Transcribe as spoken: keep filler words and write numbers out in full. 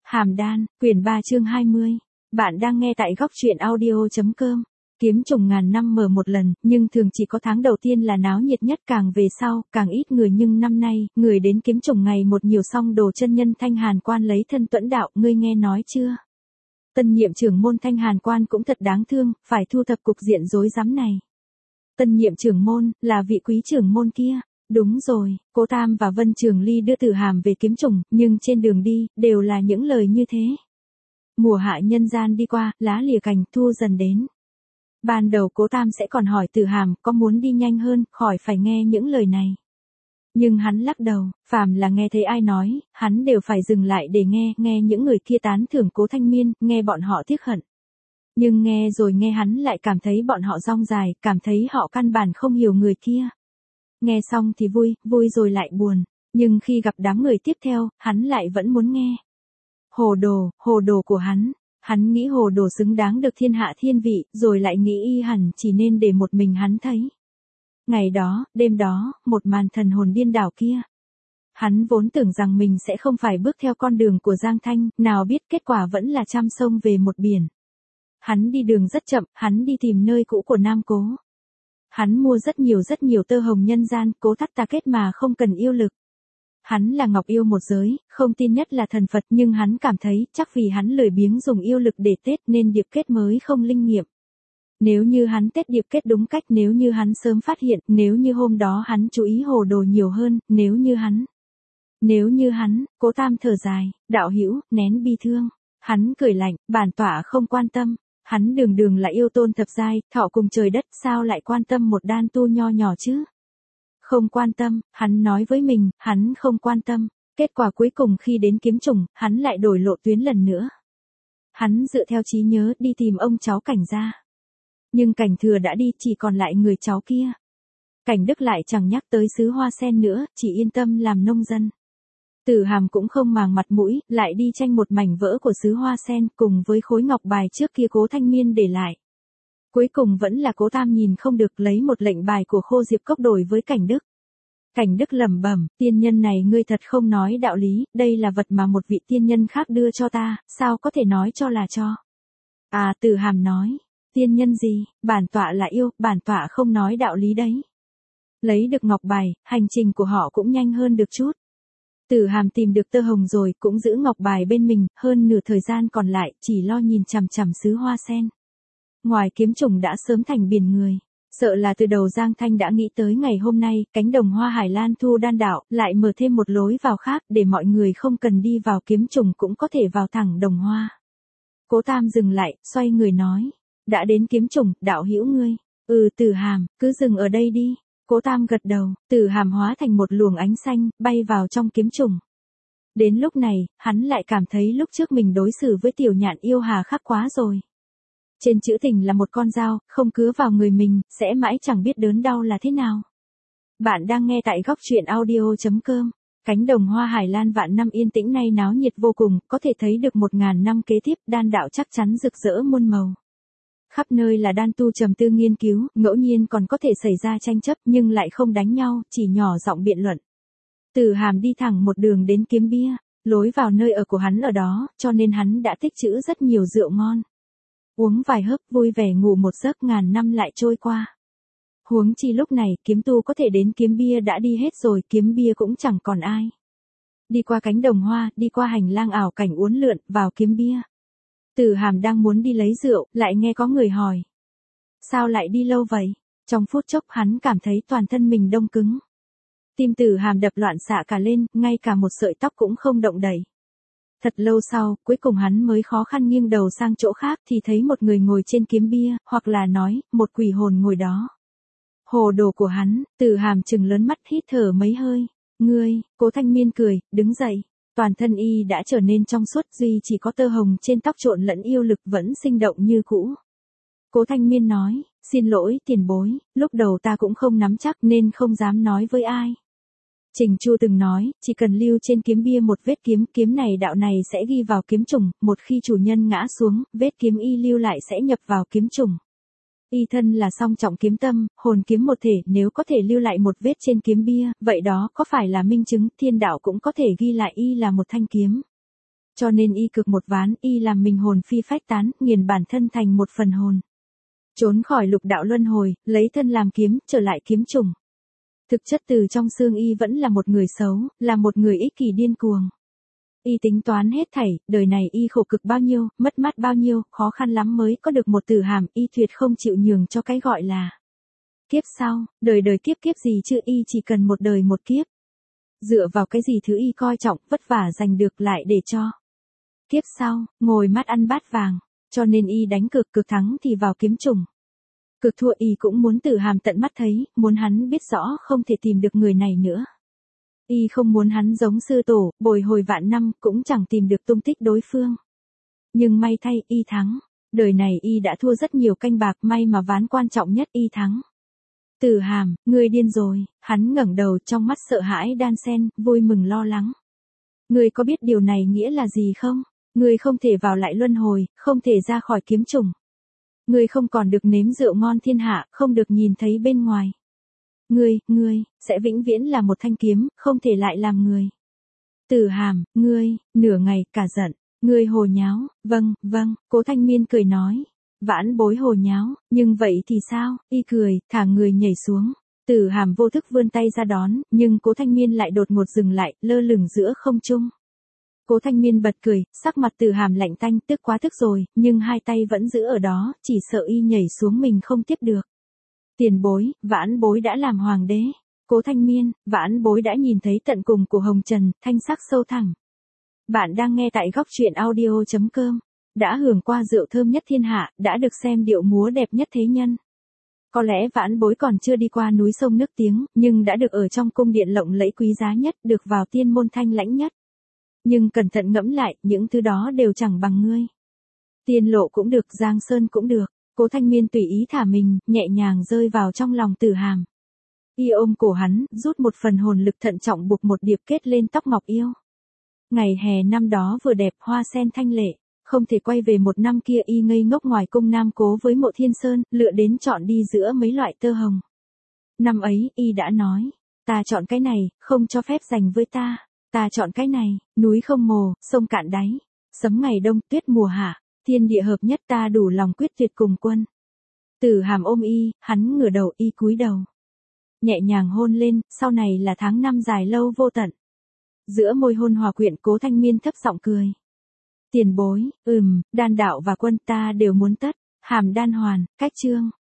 Hàm đan, quyển ba chương hai mươi. Bạn đang nghe tại góc truyện audio.com. Kiếm trùng ngàn năm mở một lần, nhưng thường chỉ có tháng đầu tiên là náo nhiệt nhất, càng về sau, càng ít người, nhưng năm nay, người đến kiếm trùng ngày một nhiều. Song Đồ chân nhân Thanh Hàn Quan lấy thân tuẫn đạo, ngươi nghe nói chưa? Tân nhiệm trưởng môn Thanh Hàn Quan cũng thật đáng thương, phải thu thập cục diện rối rắm này. Tân nhiệm trưởng môn, là vị quý trưởng môn kia. Đúng rồi, Cố Tam và Vân Trường Ly đưa Tử Hàm về kiếm trùng, nhưng trên đường đi, đều là những lời như thế. Mùa hạ nhân gian đi qua, lá lìa cành, thu dần đến. Ban đầu Cố Tam sẽ còn hỏi Tử Hàm có muốn đi nhanh hơn, khỏi phải nghe những lời này. Nhưng hắn lắc đầu, phàm là nghe thấy ai nói, hắn đều phải dừng lại để nghe, nghe những người kia tán thưởng Cố Thanh Miên, nghe bọn họ tiếc hận. Nhưng nghe rồi nghe hắn lại cảm thấy bọn họ rong dài, cảm thấy họ căn bản không hiểu người kia. Nghe xong thì vui, vui rồi lại buồn, nhưng khi gặp đám người tiếp theo, hắn lại vẫn muốn nghe. Hồ đồ, hồ đồ của hắn, hắn nghĩ hồ đồ xứng đáng được thiên hạ thiên vị, rồi lại nghĩ y hẳn chỉ nên để một mình hắn thấy. Ngày đó, đêm đó, một màn thần hồn điên đảo kia. Hắn vốn tưởng rằng mình sẽ không phải bước theo con đường của Giang Thanh, nào biết kết quả vẫn là trăm sông về một biển. Hắn đi đường rất chậm, hắn đi tìm nơi cũ của Nam Cố. Hắn mua rất nhiều rất nhiều tơ hồng nhân gian, cố thắt ta kết mà không cần yêu lực. Hắn là ngọc yêu một giới, không tin nhất là thần Phật, nhưng hắn cảm thấy chắc vì hắn lười biếng dùng yêu lực để tết nên điệp kết mới không linh nghiệm. Nếu như hắn tết điệp kết đúng cách, nếu như hắn sớm phát hiện, nếu như hôm đó hắn chú ý hồ đồ nhiều hơn, nếu như hắn. Nếu như hắn, Cố Tam thở dài, đạo hữu, nén bi thương. Hắn cười lạnh, bản tọa không quan tâm. Hắn đường đường là yêu tôn thập giai, thọ cùng trời đất, sao lại quan tâm một đan tu nho nhỏ chứ? Không quan tâm, hắn nói với mình, hắn không quan tâm. Kết quả cuối cùng khi đến kiếm trùng, hắn lại đổi lộ tuyến lần nữa. Hắn dựa theo trí nhớ đi tìm ông cháu Cảnh gia. Nhưng Cảnh Thừa đã đi, chỉ còn lại người cháu kia. Cảnh Đức lại chẳng nhắc tới xứ hoa sen nữa, chỉ yên tâm làm nông dân. Tử Hàm cũng không màng mặt mũi, lại đi tranh một mảnh vỡ của xứ hoa sen cùng với khối ngọc bài trước kia Cố Thanh Miên để lại. Cuối cùng vẫn là Cố Tam nhìn không được, lấy một lệnh bài của Khô Diệp Cốc đổi với Cảnh Đức. Cảnh Đức lẩm bẩm, tiên nhân này ngươi thật không nói đạo lý, đây là vật mà một vị tiên nhân khác đưa cho ta, sao có thể nói cho là cho. À, Tử Hàm nói, tiên nhân gì, bản tọa là yêu, bản tọa không nói đạo lý đấy. Lấy được ngọc bài, hành trình của họ cũng nhanh hơn được chút. Tử Hàm tìm được tơ hồng rồi, cũng giữ ngọc bài bên mình, hơn nửa thời gian còn lại, chỉ lo nhìn chằm chằm xứ hoa sen. Ngoài kiếm trùng đã sớm thành biển người. Sợ là từ đầu Giang Thanh đã nghĩ tới ngày hôm nay, cánh đồng hoa Hải Lan Thu Đan Đạo, lại mở thêm một lối vào khác, để mọi người không cần đi vào kiếm trùng cũng có thể vào thẳng đồng hoa. Cố Tam dừng lại, xoay người nói, đã đến kiếm trùng, đạo hữu ngươi. Ừ, Tử Hàm, cứ dừng ở đây đi. Cố Tam gật đầu, Tử Hàm hóa thành một luồng ánh xanh, bay vào trong kiếm trùng. Đến lúc này, hắn lại cảm thấy lúc trước mình đối xử với tiểu nhạn yêu hà khắc quá rồi. Trên chữ tình là một con dao, không cứa vào người mình, sẽ mãi chẳng biết đớn đau là thế nào. Bạn đang nghe tại góc truyện audio.com. Cánh đồng hoa Hải Lan vạn năm yên tĩnh nay náo nhiệt vô cùng, có thể thấy được một ngàn năm kế tiếp, đan đạo chắc chắn rực rỡ muôn màu. Khắp nơi là đan tu trầm tư nghiên cứu, ngẫu nhiên còn có thể xảy ra tranh chấp nhưng lại không đánh nhau, chỉ nhỏ giọng biện luận. Tử Hàm đi thẳng một đường đến kiếm bia, lối vào nơi ở của hắn ở đó, cho nên hắn đã tích trữ rất nhiều rượu ngon. Uống vài hớp vui vẻ ngủ một giấc, ngàn năm lại trôi qua. Huống chi lúc này kiếm tu có thể đến kiếm bia đã đi hết rồi, kiếm bia cũng chẳng còn ai. Đi qua cánh đồng hoa, đi qua hành lang ảo cảnh uốn lượn, vào kiếm bia. Tử Hàm đang muốn đi lấy rượu, lại nghe có người hỏi. Sao lại đi lâu vậy? Trong phút chốc hắn cảm thấy toàn thân mình đông cứng. Tim Tử Hàm đập loạn xạ cả lên, ngay cả một sợi tóc cũng không động đậy. Thật lâu sau, cuối cùng hắn mới khó khăn nghiêng đầu sang chỗ khác thì thấy một người ngồi trên kiếm bia, hoặc là nói, một quỷ hồn ngồi đó. Hồ đồ của hắn, Tử Hàm trừng lớn mắt hít thở mấy hơi. Ngươi, Cố Thanh Miên cười, đứng dậy. Toàn thân y đã trở nên trong suốt, duy chỉ có tơ hồng trên tóc trộn lẫn yêu lực vẫn sinh động như cũ. Cố Thanh Miên nói, xin lỗi tiền bối, lúc đầu ta cũng không nắm chắc nên không dám nói với ai. Trình Chu từng nói, chỉ cần lưu trên kiếm bia một vết kiếm, kiếm này đạo này sẽ ghi vào kiếm trùng, một khi chủ nhân ngã xuống, vết kiếm y lưu lại sẽ nhập vào kiếm trùng. Y thân là song trọng kiếm tâm, hồn kiếm một thể, nếu có thể lưu lại một vết trên kiếm bia, vậy đó có phải là minh chứng thiên đạo cũng có thể ghi lại y là một thanh kiếm. Cho nên y cực một ván, y làm mình hồn phi phách tán, nghiền bản thân thành một phần hồn. Trốn khỏi lục đạo luân hồi, lấy thân làm kiếm, trở lại kiếm chủng. Thực chất từ trong xương y vẫn là một người xấu, là một người ích kỷ điên cuồng. Y tính toán hết thảy, đời này y khổ cực bao nhiêu, mất mát bao nhiêu, khó khăn lắm mới có được một tử hàm, y tuyệt không chịu nhường cho cái gọi là kiếp sau, đời đời kiếp kiếp gì chứ, y chỉ cần một đời một kiếp. Dựa vào cái gì thứ y coi trọng, vất vả giành được lại để cho kiếp sau, ngồi mắt ăn bát vàng, cho nên y đánh cược, cực thắng thì vào kiếm chủng. Cực thua y cũng muốn tử hàm tận mắt thấy, muốn hắn biết rõ không thể tìm được người này nữa. Y không muốn hắn giống sư tổ, bồi hồi vạn năm cũng chẳng tìm được tung tích đối phương. Nhưng may thay y thắng, đời này y đã thua rất nhiều canh bạc, may mà ván quan trọng nhất y thắng. Tử hàm, ngươi điên rồi, hắn ngẩng đầu trong mắt sợ hãi đan xen, vui mừng lo lắng. Ngươi có biết điều này nghĩa là gì không? Ngươi không thể vào lại luân hồi, không thể ra khỏi kiếm chủng. Ngươi không còn được nếm rượu ngon thiên hạ, không được nhìn thấy bên ngoài. Ngươi, ngươi, sẽ vĩnh viễn là một thanh kiếm, không thể lại làm người. Tử hàm, ngươi, nửa ngày, cả giận, ngươi hồ nháo, vâng, vâng, Cố Thanh Miên cười nói. Vãn bối hồ nháo, nhưng vậy thì sao, y cười, thả người nhảy xuống. Tử hàm vô thức vươn tay ra đón, nhưng Cố Thanh Miên lại đột ngột dừng lại, lơ lửng giữa không trung. Cố Thanh Miên bật cười, sắc mặt Tử hàm lạnh tanh, tức quá tức rồi, nhưng hai tay vẫn giữ ở đó, chỉ sợ y nhảy xuống mình không tiếp được. Tiền bối, vãn bối đã làm hoàng đế. Cố Thanh Miên, vãn bối đã nhìn thấy tận cùng của hồng trần, thanh sắc sâu thẳm. Bạn đang nghe tại góc truyện audio chấm com. Đã hưởng qua rượu thơm nhất thiên hạ, đã được xem điệu múa đẹp nhất thế nhân. Có lẽ vãn bối còn chưa đi qua núi sông nước tiếng, nhưng đã được ở trong cung điện lộng lẫy quý giá nhất, được vào tiên môn thanh lãnh nhất. Nhưng cẩn thận ngẫm lại, những thứ đó đều chẳng bằng ngươi. Tiên lộ cũng được, Giang Sơn cũng được. Cố Thanh Miên tùy ý thả mình, nhẹ nhàng rơi vào trong lòng Tử hàm. Y ôm cổ hắn, rút một phần hồn lực thận trọng buộc một điệp kết lên tóc ngọc yêu. Ngày hè năm đó vừa đẹp, hoa sen thanh lệ. Không thể quay về một năm kia y ngây ngốc ngoài cung Nam Cố với Mộ Thiên Sơn, lựa đến chọn đi giữa mấy loại tơ hồng. Năm ấy, y đã nói, ta chọn cái này, không cho phép giành với ta. Ta chọn cái này, núi không mồ, sông cạn đáy. Sấm ngày đông, tuyết mùa hạ, thiên địa hợp nhất, ta đủ lòng quyết tuyệt cùng quân. Tử hàm ôm y, hắn ngửa đầu, y cúi đầu. Nhẹ nhàng hôn lên, sau này là tháng năm dài lâu vô tận. Giữa môi hôn hòa quyện, Cố Thanh Miên thấp giọng cười. Tiền bối, ừm, đan đạo và quân ta đều muốn tất, hàm đan hoàn, cách chương.